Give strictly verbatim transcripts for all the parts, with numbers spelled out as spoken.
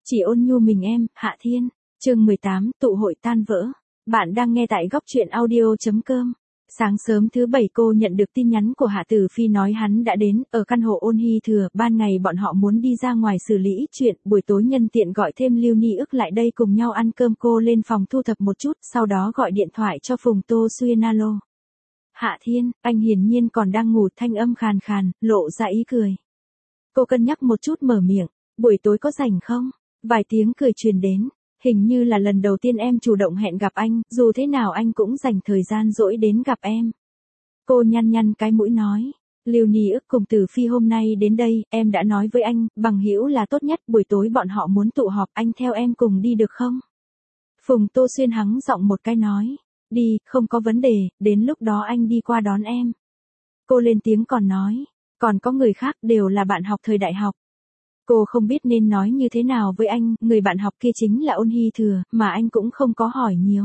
Chỉ ôn nhu mình em, Hạ Thiên. Chương mười tám, tụ hội tan vỡ. Bạn đang nghe tại góc truyện audio chấm com. Sáng sớm thứ bảy cô nhận được tin nhắn của Hạ Tử Phi nói hắn đã đến, ở căn hộ Ôn Hy Thừa, ban ngày bọn họ muốn đi ra ngoài xử lý ít chuyện, buổi tối nhân tiện gọi thêm Lưu Ni ức lại đây cùng nhau ăn cơm. Cô lên phòng thu thập một chút, sau đó gọi điện thoại cho Phùng Tô Xuyên. Alo. Hạ Thiên, anh hiển nhiên còn đang ngủ, thanh âm khàn khàn, lộ ra ý cười. Cô cân nhắc một chút mở miệng, buổi tối có rảnh không? Vài tiếng cười truyền đến, hình như là lần đầu tiên em chủ động hẹn gặp anh, dù thế nào anh cũng dành thời gian rỗi đến gặp em. Cô nhăn nhăn cái mũi nói, Lưu Ni ức cùng Tử Phi hôm nay đến đây, em đã nói với anh, bằng hữu là tốt nhất, buổi tối bọn họ muốn tụ họp, anh theo em cùng đi được không? Phùng Tô Xuyên hắng giọng một cái nói, đi, không có vấn đề, đến lúc đó anh đi qua đón em. Cô lên tiếng còn nói, còn có người khác đều là bạn học thời đại học. Cô không biết nên nói như thế nào với anh, người bạn học kia chính là Ôn Hy Thừa, mà anh cũng không có hỏi nhiều.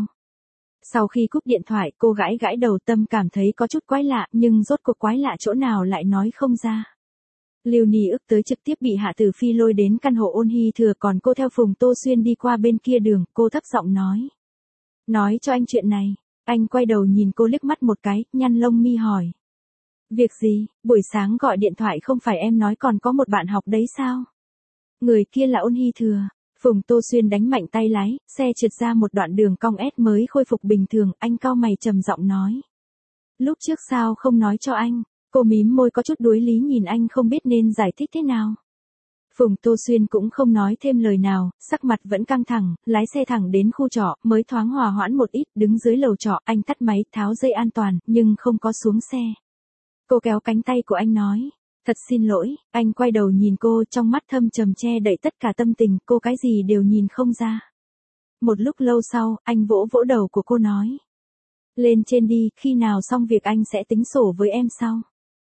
Sau khi cúp điện thoại, cô gãi gãi đầu, tâm cảm thấy có chút quái lạ, nhưng rốt cuộc quái lạ chỗ nào lại nói không ra. Lưu Ni ức tới trực tiếp bị Hạ Tử Phi lôi đến căn hộ Ôn Hy Thừa, còn cô theo Phùng Tô Xuyên đi qua bên kia đường. Cô thấp giọng nói. Nói cho anh chuyện này. Anh quay đầu nhìn cô liếc mắt một cái, nhăn lông mi hỏi. Việc gì, buổi sáng gọi điện thoại không phải em nói còn có một bạn học đấy sao? Người kia là Ôn Hy Thừa. Phùng Tô Xuyên đánh mạnh tay lái, xe trượt ra một đoạn đường cong ép mới khôi phục bình thường, anh cau mày trầm giọng nói. Lúc trước sao không nói cho anh? Cô mím môi có chút đuối lý nhìn anh, không biết nên giải thích thế nào. Phùng Tô Xuyên cũng không nói thêm lời nào, sắc mặt vẫn căng thẳng, lái xe thẳng đến khu trọ, mới thoáng hòa hoãn một ít, đứng dưới lầu trọ, anh tắt máy, tháo dây an toàn, nhưng không có xuống xe. Cô kéo cánh tay của anh nói. Thật xin lỗi, anh quay đầu nhìn cô, trong mắt thâm trầm che đậy tất cả tâm tình, cô cái gì đều nhìn không ra. Một lúc lâu sau, anh vỗ vỗ đầu của cô nói. Lên trên đi, khi nào xong việc anh sẽ tính sổ với em sau.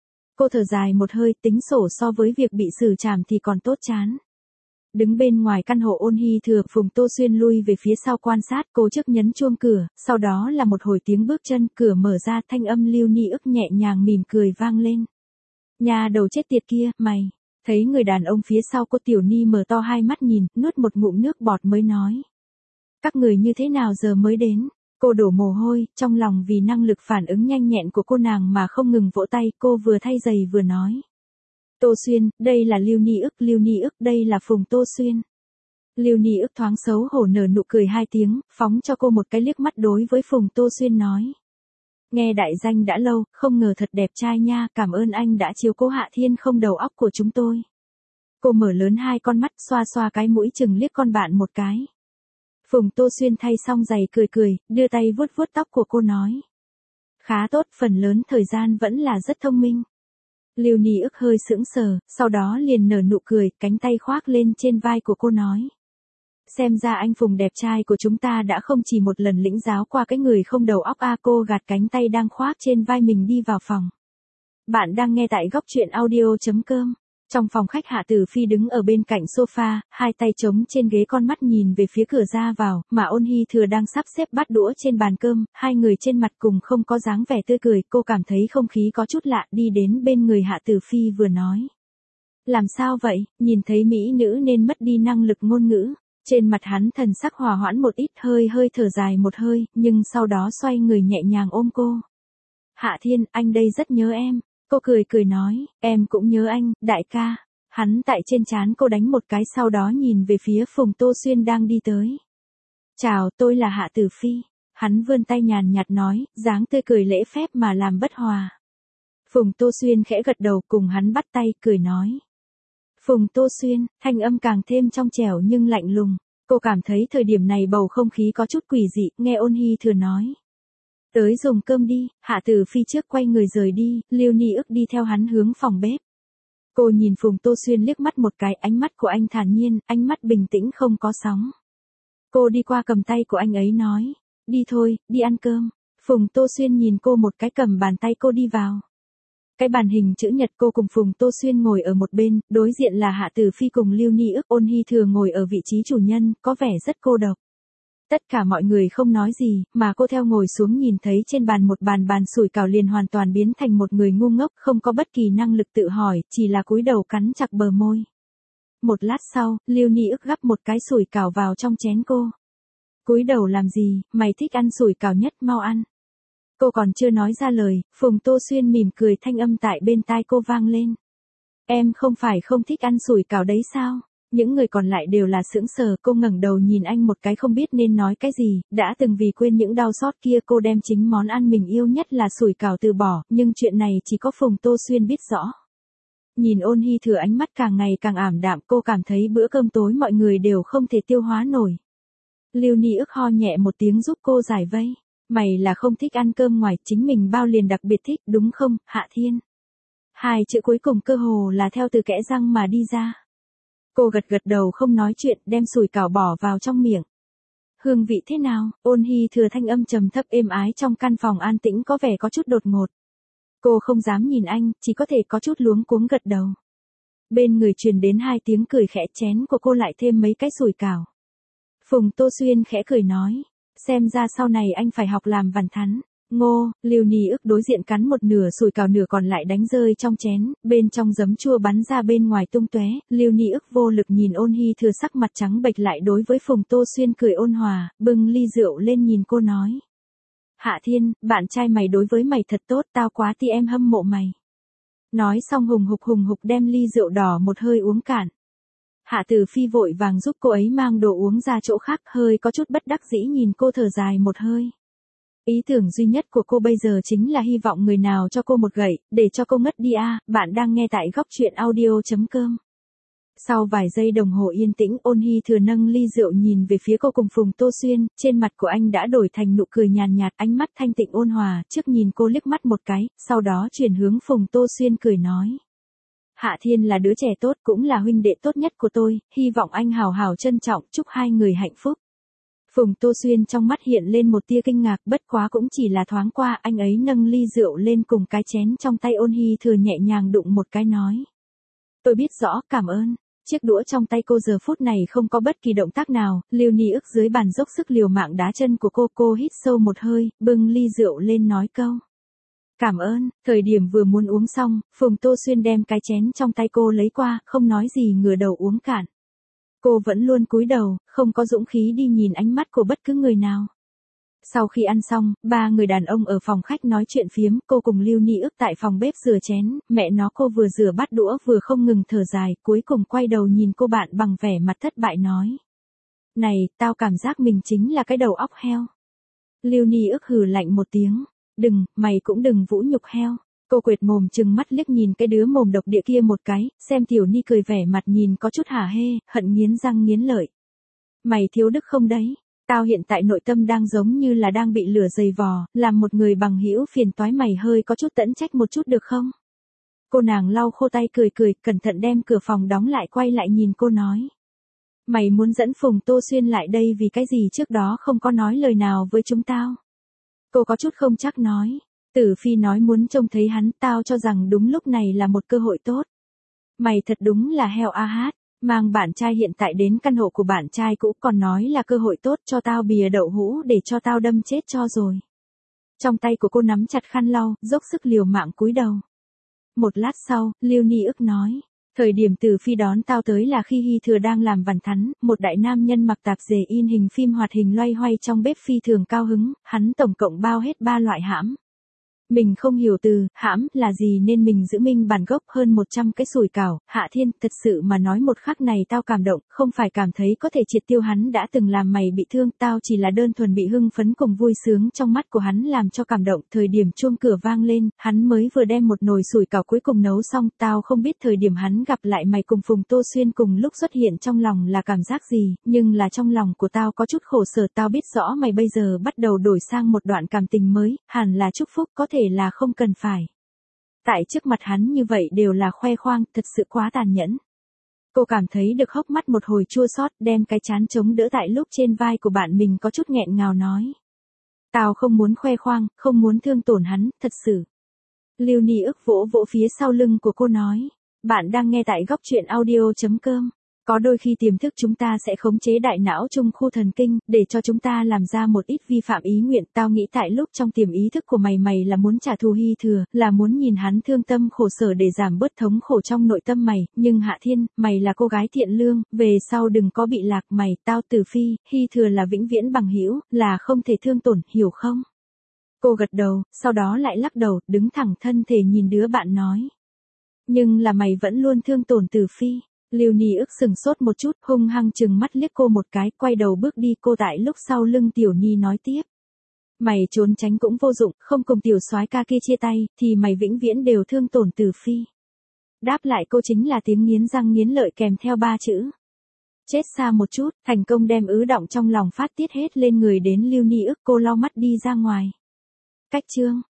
Cô thở dài một hơi, tính sổ so với việc bị xử trảm thì còn tốt chán. Đứng bên ngoài căn hộ Ôn Hy Thừa, Phùng Tô Xuyên lui về phía sau quan sát, cô trước nhấn chuông cửa, sau đó là một hồi tiếng bước chân, cửa mở ra, thanh âm Lưu Ni ức nhẹ nhàng mỉm cười vang lên. Nhà đầu chết tiệt kia, mày. Thấy người đàn ông phía sau cô, Tiểu Ni mở to hai mắt nhìn, nuốt một ngụm nước bọt mới nói. Các người như thế nào giờ mới đến? Cô đổ mồ hôi, trong lòng vì năng lực phản ứng nhanh nhẹn của cô nàng mà không ngừng vỗ tay, cô vừa thay giày vừa nói. Tô Xuyên, đây là Lưu Ni ức, Lưu Ni ức, đây là Phùng Tô Xuyên. Lưu Ni ức thoáng xấu hổ nở nụ cười hai tiếng, phóng cho cô một cái liếc mắt, đối với Phùng Tô Xuyên nói. Nghe đại danh đã lâu, không ngờ thật đẹp trai nha, cảm ơn anh đã chiếu cố Hạ Thiên không đầu óc của chúng tôi. Cô mở lớn hai con mắt, xoa xoa cái mũi chừng liếc con bạn một cái. Phùng Tô Xuyên thay xong giày cười cười, đưa tay vuốt vuốt tóc của cô nói. Khá tốt, phần lớn thời gian vẫn là rất thông minh. Lưu Ni ức hơi sững sờ, sau đó liền nở nụ cười, cánh tay khoác lên trên vai của cô nói. Xem ra anh Phùng đẹp trai của chúng ta đã không chỉ một lần lĩnh giáo qua cái người không đầu óc. A cô gạt cánh tay đang khoác trên vai mình đi vào phòng. Bạn đang nghe tại góc truyện audio chấm com. Trong phòng khách, Hạ Tử Phi đứng ở bên cạnh sofa, hai tay trống trên ghế, con mắt nhìn về phía cửa ra vào, mà Ôn Hy Thừa đang sắp xếp bát đũa trên bàn cơm, hai người trên mặt cùng không có dáng vẻ tươi cười, cô cảm thấy không khí có chút lạ, đi đến bên người Hạ Tử Phi vừa nói. Làm sao vậy, nhìn thấy mỹ nữ nên mất đi năng lực ngôn ngữ. Trên mặt hắn thần sắc hòa hoãn một ít, hơi hơi thở dài một hơi, nhưng sau đó xoay người nhẹ nhàng ôm cô. Hạ Thiên, anh đây rất nhớ em. Cô cười cười nói, em cũng nhớ anh, đại ca. Hắn tại trên trán cô đánh một cái, sau đó nhìn về phía Phùng Tô Xuyên đang đi tới. Chào, tôi là Hạ Tử Phi. Hắn vươn tay nhàn nhạt nói, dáng tươi cười lễ phép mà làm bất hòa. Phùng Tô Xuyên khẽ gật đầu, cùng hắn bắt tay, cười nói. Phùng Tô Xuyên, thanh âm càng thêm trong trẻo nhưng lạnh lùng. Cô cảm thấy thời điểm này bầu không khí có chút quỷ dị, nghe Ôn Hy Thừa nói. Tới dùng cơm đi, Hạ Tử Phi trước quay người rời đi, Lưu Ni ức đi theo hắn hướng phòng bếp. Cô nhìn Phùng Tô Xuyên liếc mắt một cái, ánh mắt của anh thản nhiên, ánh mắt bình tĩnh không có sóng. Cô đi qua cầm tay của anh ấy nói, đi thôi, đi ăn cơm. Phùng Tô Xuyên nhìn cô một cái, cầm bàn tay cô đi vào. Cái bàn hình chữ nhật, cô cùng Phùng Tô Xuyên ngồi ở một bên, đối diện là Hạ Tử Phi cùng Lưu Ni ức. Ôn Hy Thừa ngồi ở vị trí chủ nhân, có vẻ rất cô độc. Tất cả mọi người không nói gì, mà cô theo ngồi xuống nhìn thấy trên bàn một bàn bàn sủi cảo liền hoàn toàn biến thành một người ngu ngốc, không có bất kỳ năng lực tự hỏi, chỉ là cúi đầu cắn chặt bờ môi. Một lát sau, Lưu Ni ức gắp một cái sủi cảo vào trong chén cô. Cúi đầu làm gì, mày thích ăn sủi cảo nhất, mau ăn. Cô còn chưa nói ra lời, Phùng Tô Xuyên mỉm cười, thanh âm tại bên tai cô vang lên. Em không phải không thích ăn sủi cảo đấy sao? Những người còn lại đều là sững sờ, cô ngẩng đầu nhìn anh một cái không biết nên nói cái gì, đã từng vì quên những đau xót kia cô đem chính món ăn mình yêu nhất là sủi cảo từ bỏ, nhưng chuyện này chỉ có Phùng Tô Xuyên biết rõ. Nhìn Ôn Hy Thừa ánh mắt càng ngày càng ảm đạm, cô cảm thấy bữa cơm tối mọi người đều không thể tiêu hóa nổi. Lưu Ni ức ho nhẹ một tiếng giúp cô giải vây. Mày là không thích ăn cơm ngoài, chính mình bao liền đặc biệt thích, đúng không, Hạ Thiên? Hai chữ cuối cùng cơ hồ là theo từ kẽ răng mà đi ra. Cô gật gật đầu không nói chuyện, đem sủi cảo bỏ vào trong miệng. Hương vị thế nào? Ôn Hy Thừa thanh âm trầm thấp êm ái trong căn phòng an tĩnh có vẻ có chút đột ngột. Cô không dám nhìn anh, chỉ có thể có chút luống cuống gật đầu. Bên người truyền đến hai tiếng cười khẽ, chén của cô lại thêm mấy cái sủi cảo. Phùng Tô Xuyên khẽ cười nói, xem ra sau này anh phải học làm vằn thắn. Ngô, Lưu Ni ức đối diện cắn một nửa sủi cảo, nửa còn lại đánh rơi trong chén, bên trong giấm chua bắn ra bên ngoài tung tóe. Lưu Ni ức vô lực nhìn Ôn Hy Thừa sắc mặt trắng bệch lại đối với Phùng Tô Xuyên cười ôn hòa, bưng ly rượu lên nhìn cô nói. Hạ Thiên, bạn trai mày đối với mày thật tốt, tao quá ti em hâm mộ mày. Nói xong hùng hục hùng hục đem ly rượu đỏ một hơi uống cạn. Hạ Tử Phi vội vàng giúp cô ấy mang đồ uống ra chỗ khác, hơi có chút bất đắc dĩ nhìn cô thở dài một hơi. Ý tưởng duy nhất của cô bây giờ chính là hy vọng người nào cho cô một gậy, để cho cô ngất đi a. À, bạn đang nghe tại góc truyện audio chấm com. Sau vài giây đồng hồ yên tĩnh, Ôn Hy Thừa nâng ly rượu nhìn về phía cô cùng Phùng Tô Xuyên, trên mặt của anh đã đổi thành nụ cười nhàn nhạt, ánh mắt thanh tịnh ôn hòa, trước nhìn cô liếc mắt một cái, sau đó chuyển hướng Phùng Tô Xuyên cười nói. Hạ Thiên là đứa trẻ tốt, cũng là huynh đệ tốt nhất của tôi, hy vọng anh hào hào trân trọng, chúc hai người hạnh phúc. Phùng Tô Xuyên trong mắt hiện lên một tia kinh ngạc, bất quá cũng chỉ là thoáng qua, anh ấy nâng ly rượu lên cùng cái chén trong tay Ôn Hy Thừa nhẹ nhàng đụng một cái nói. Tôi biết rõ, cảm ơn. Chiếc đũa trong tay cô giờ phút này không có bất kỳ động tác nào, Lưu Ni ức dưới bàn dốc sức liều mạng đá chân của cô, cô hít sâu một hơi, bưng ly rượu lên nói câu. Cảm ơn, thời điểm vừa muốn uống xong, Phùng Tô Xuyên đem cái chén trong tay cô lấy qua, không nói gì ngửa đầu uống cạn. Cô vẫn luôn cúi đầu, không có dũng khí đi nhìn ánh mắt của bất cứ người nào. Sau khi ăn xong, ba người đàn ông ở phòng khách nói chuyện phiếm, cô cùng Lưu Ni ức tại phòng bếp rửa chén, mẹ nó cô vừa rửa bát đũa vừa không ngừng thở dài, cuối cùng quay đầu nhìn cô bạn bằng vẻ mặt thất bại nói. Này, tao cảm giác mình chính là cái đầu óc heo. Lưu Ni ức hừ lạnh một tiếng. Đừng, mày cũng đừng vũ nhục heo. Cô quệt mồm trừng mắt liếc nhìn cái đứa mồm độc địa kia một cái, xem Tiểu Ni cười vẻ mặt nhìn có chút hả hê, hận nghiến răng nghiến lợi. Mày thiếu đức không đấy? Tao hiện tại nội tâm đang giống như là đang bị lửa dày vò, làm một người bằng hữu phiền toái mày hơi có chút tẫn trách một chút được không? Cô nàng lau khô tay cười cười, cẩn thận đem cửa phòng đóng lại, quay lại nhìn cô nói. Mày muốn dẫn Phùng Tô Xuyên lại đây vì cái gì trước đó không có nói lời nào với chúng tao? Cô có chút không chắc nói. Tử Phi nói muốn trông thấy hắn, tao cho rằng đúng lúc này là một cơ hội tốt. Mày thật đúng là heo a hát, mang bạn trai hiện tại đến căn hộ của bạn trai cũ còn nói là cơ hội tốt cho tao bìa đậu hũ để cho tao đâm chết cho rồi. Trong tay của cô nắm chặt khăn lau, dốc sức liều mạng cúi đầu. Một lát sau, Lưu Ni ức nói. Thời điểm Tử Phi đón tao tới là khi Hy Thừa đang làm vằn thắn, một đại nam nhân mặc tạp dề in hình phim hoạt hình loay hoay trong bếp phi thường cao hứng, hắn tổng cộng bao hết ba loại hãm. Mình không hiểu từ hãm là gì nên mình giữ minh bản gốc hơn một trăm cái sủi cảo. Hạ Thiên, thật sự mà nói một khắc này tao cảm động, không phải cảm thấy có thể triệt tiêu hắn đã từng làm mày bị thương, tao chỉ là đơn thuần bị hưng phấn cùng vui sướng trong mắt của hắn làm cho cảm động. Thời điểm chuông cửa vang lên, hắn mới vừa đem một nồi sủi cảo cuối cùng nấu xong, tao không biết thời điểm hắn gặp lại mày cùng Phùng Tô Xuyên cùng lúc xuất hiện trong lòng là cảm giác gì, nhưng là trong lòng của tao có chút khổ sở. Tao biết rõ mày bây giờ bắt đầu đổi sang một đoạn cảm tình mới, hẳn là chúc phúc, có thể là không cần phải. Tại trước mặt hắn như vậy đều là khoe khoang, thật sự quá tàn nhẫn. Cô cảm thấy được hốc mắt một hồi chua xót, đem cái trán chống đỡ tại lúc trên vai của bạn mình có chút nghẹn ngào nói. Tao không muốn khoe khoang, không muốn thương tổn hắn, thật sự. Lưu Ni ức vỗ vỗ phía sau lưng của cô nói. Bạn đang nghe tại góc truyện audio chấm com. Có đôi khi tiềm thức chúng ta sẽ khống chế đại não trung khu thần kinh, để cho chúng ta làm ra một ít vi phạm ý nguyện. Tao nghĩ tại lúc trong tiềm ý thức của mày mày là muốn trả thù Hy Thừa, là muốn nhìn hắn thương tâm khổ sở để giảm bớt thống khổ trong nội tâm mày. Nhưng Hạ Thiên, mày là cô gái thiện lương, về sau đừng có bị lạc mày. Tao Tử Phi, Hy Thừa là vĩnh viễn bằng hữu, là không thể thương tổn, hiểu không? Cô gật đầu, sau đó lại lắc đầu, đứng thẳng thân thể nhìn đứa bạn nói. Nhưng là mày vẫn luôn thương tổn Tử Phi. Lưu Ni ức sừng sốt một chút, hung hăng chừng mắt liếc cô một cái, quay đầu bước đi. Cô tại lúc sau lưng Tiểu Ni nói tiếp. Mày trốn tránh cũng vô dụng, không cùng tiểu soái ca kia chia tay, thì mày vĩnh viễn đều thương tổn Tử Phi. Đáp lại cô chính là tiếng nghiến răng nghiến lợi kèm theo ba chữ. Chết xa một chút, thành công đem ứ động trong lòng phát tiết hết lên người đến Lưu Ni ức. Cô lau mắt đi ra ngoài. Cách chương.